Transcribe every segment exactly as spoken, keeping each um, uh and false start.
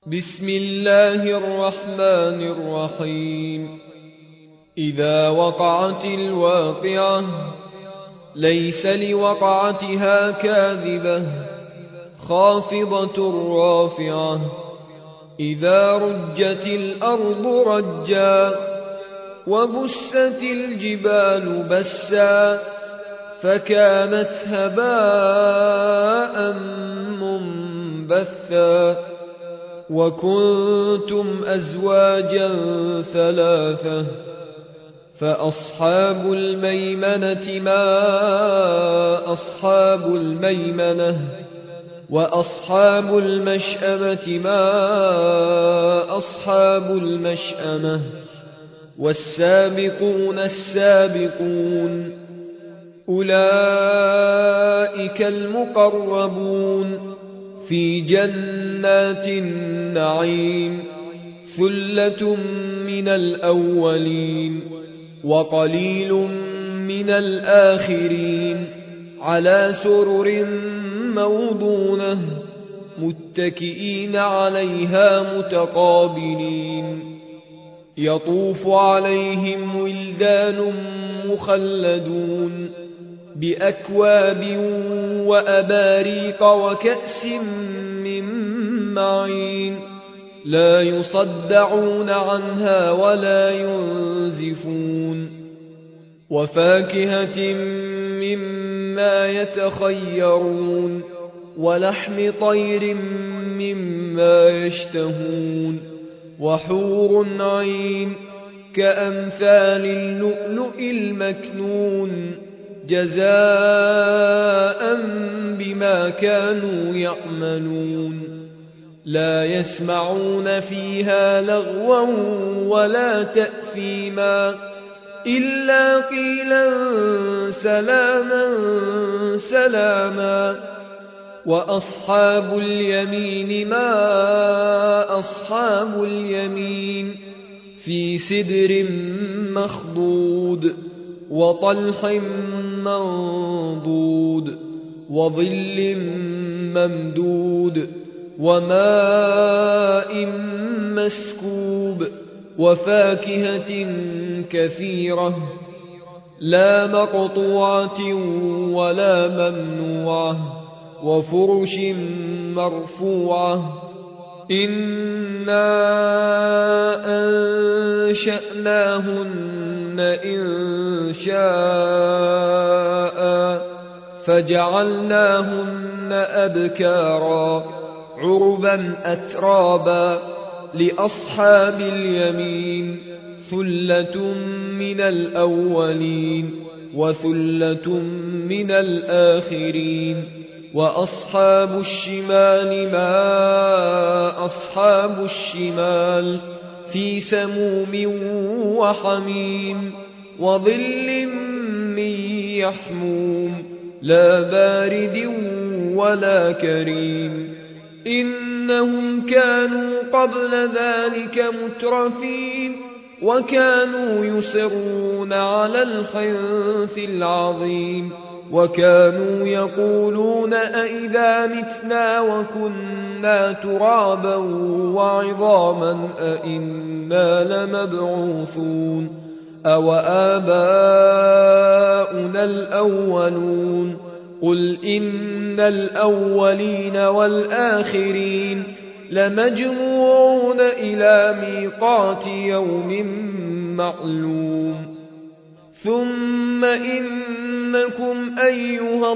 بسم الله الرحمن الرحيم. إذا وقعت الواقعة ليس لوقعتها كاذبة خافضة رافعة. إذا رجت الأرض رجا وبست الجبال بسا فكانت هباء منبثا. وكنتم أزواجا ثلاثة فأصحاب الميمنة ما أصحاب الميمنة وأصحاب المشأمة ما أصحاب المشأمة. والسابقون السابقون أولئك المقربون في جنات النعيم. ثلة من الأولين وقليل من الآخرين على سرر موضونة متكئين عليها متقابلين. يطوف عليهم ولدان مخلدون بأكواب وأباريق وكأس من معين لا يصدعون عنها ولا ينزفون. وفاكهة مما يتخيرون ولحم طير مما يشتهون. وحور عين كأمثال اللؤلؤ المكنون جزاء بما كانوا يعملون. لا يسمعون فيها لغوا ولا تأثيما إلا قيلا سلاما سلاما. وأصحاب اليمين ما أصحاب اليمين في سدر مخضود وطلح منضود وظل ممدود وماء مسكوب وفاكهة كثيرة لا مقطوعة ولا ممنوعة وفرش مرفوعة. إنا أنشأناهن إن شاء فجعلناهن أبكارا عربا أترابا لأصحاب اليمين. ثلة من الأولين وثلة من الآخرين. وأصحاب الشمال ما أصحاب الشمال في سموم وحميم وظل من يحموم لا بارد ولا كريم. إنهم كانوا قبل ذلك مترفين وكانوا يصرون على الحنث العظيم. وكانوا يقولون أئذا متنا وكنا ترابا وعظاما أئنا لمبعوثون أو آباؤنا الأولون. قل إن الأولين والآخرين لمجموعون إلى ميقات يوم معلوم. ثم إنكم أيها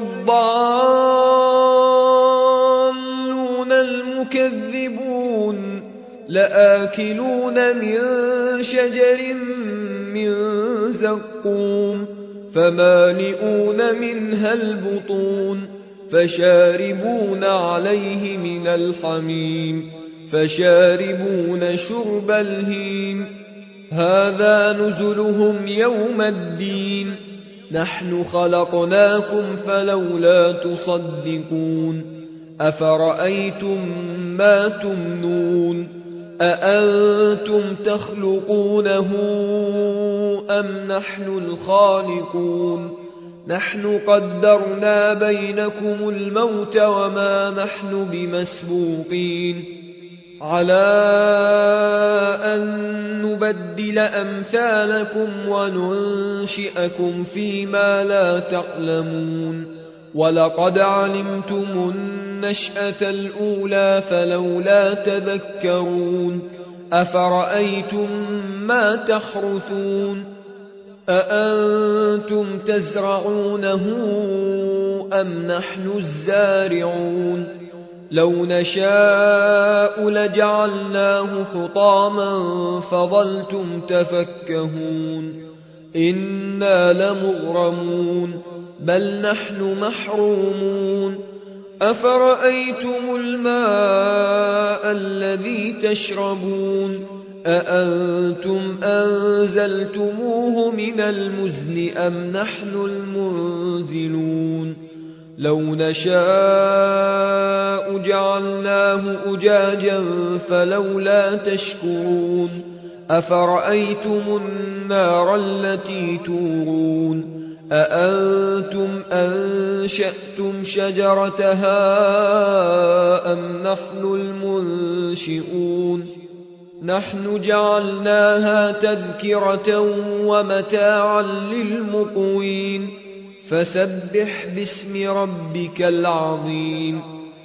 الضالون المكذبون لآكلون من شجر من زقوم فمالئون منها البطون فشاربون عليه من الحميم فشاربون شرب الهيم. هذا نزلهم يوم الدين. نحن خلقناكم فلولا تصدقون. أفرأيتم ما تمنون أأنتم تخلقونه أم نحن الخالقون. نحن قدرنا بينكم الموت وما نحن بمسبوقين على أن نبدل أمثالكم وننشئكم فيما لا تعلمون ولقد علمتم النشأة الأولى فلولا تذكرون أفرأيتم ما تحرثون أأنتم تزرعونه أم نحن الزارعون لو نشاء لجعلناه حطاما فظلتم تفكهون إنا لمغرمون بل نحن محرومون أفرأيتم الماء الذي تشربون أأنتم أنزلتموه من المزن أم نحن المنزلون لو نشاء جعلناه أجاجا فلولا تشكرون أفرأيتم النار التي تورون أأنتم أنشأتم شجرتها أم نحن المنشئون نحن جعلناها تذكرة ومتاعا للمقوين فسبح باسم ربك العظيم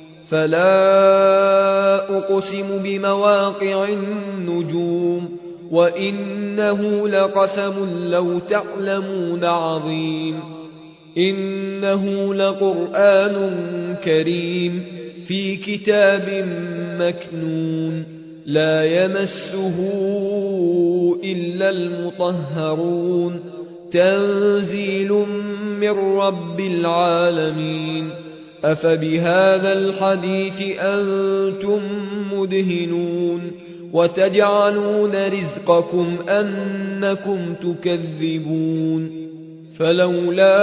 فلا أقسم بمواقع النجوم وإنه لقسم لو تعلمون عظيم إنه لقرآن كريم في كتاب مكنون لا يمسه إلا المطهرون تنزيل من رب العالمين أفبهذا الحديث أنتم مدهنون وتجعلون رزقكم أنكم تكذبون فلولا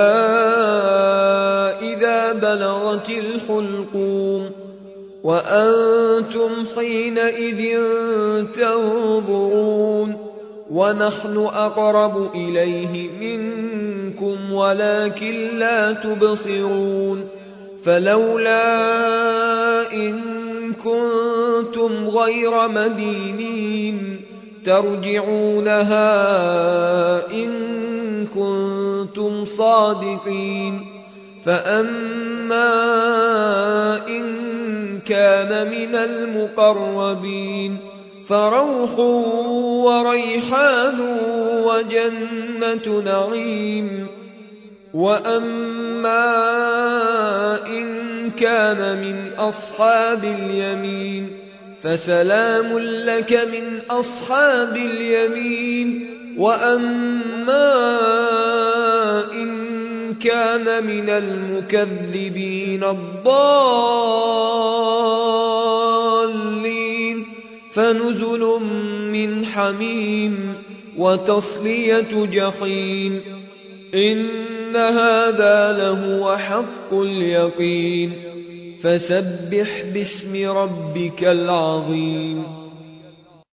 إذا بلغت الحلقوم وأنتم حينئذ تنظرون ونحن أقرب إليه منكم ولكن لا تبصرون فلولا إن كنتم غير مدينين ترجعونها إن كنتم صادقين فأما إن كان من المقربين فروح وريحان وجنة نعيم وأما إن كان من أصحاب اليمين فسلام لك من أصحاب اليمين وأما إن كان من المكذبين الضالين فنزل من حميم وتصلية جحيم إن هذا لهو حق اليقين فسبح باسم ربك العظيم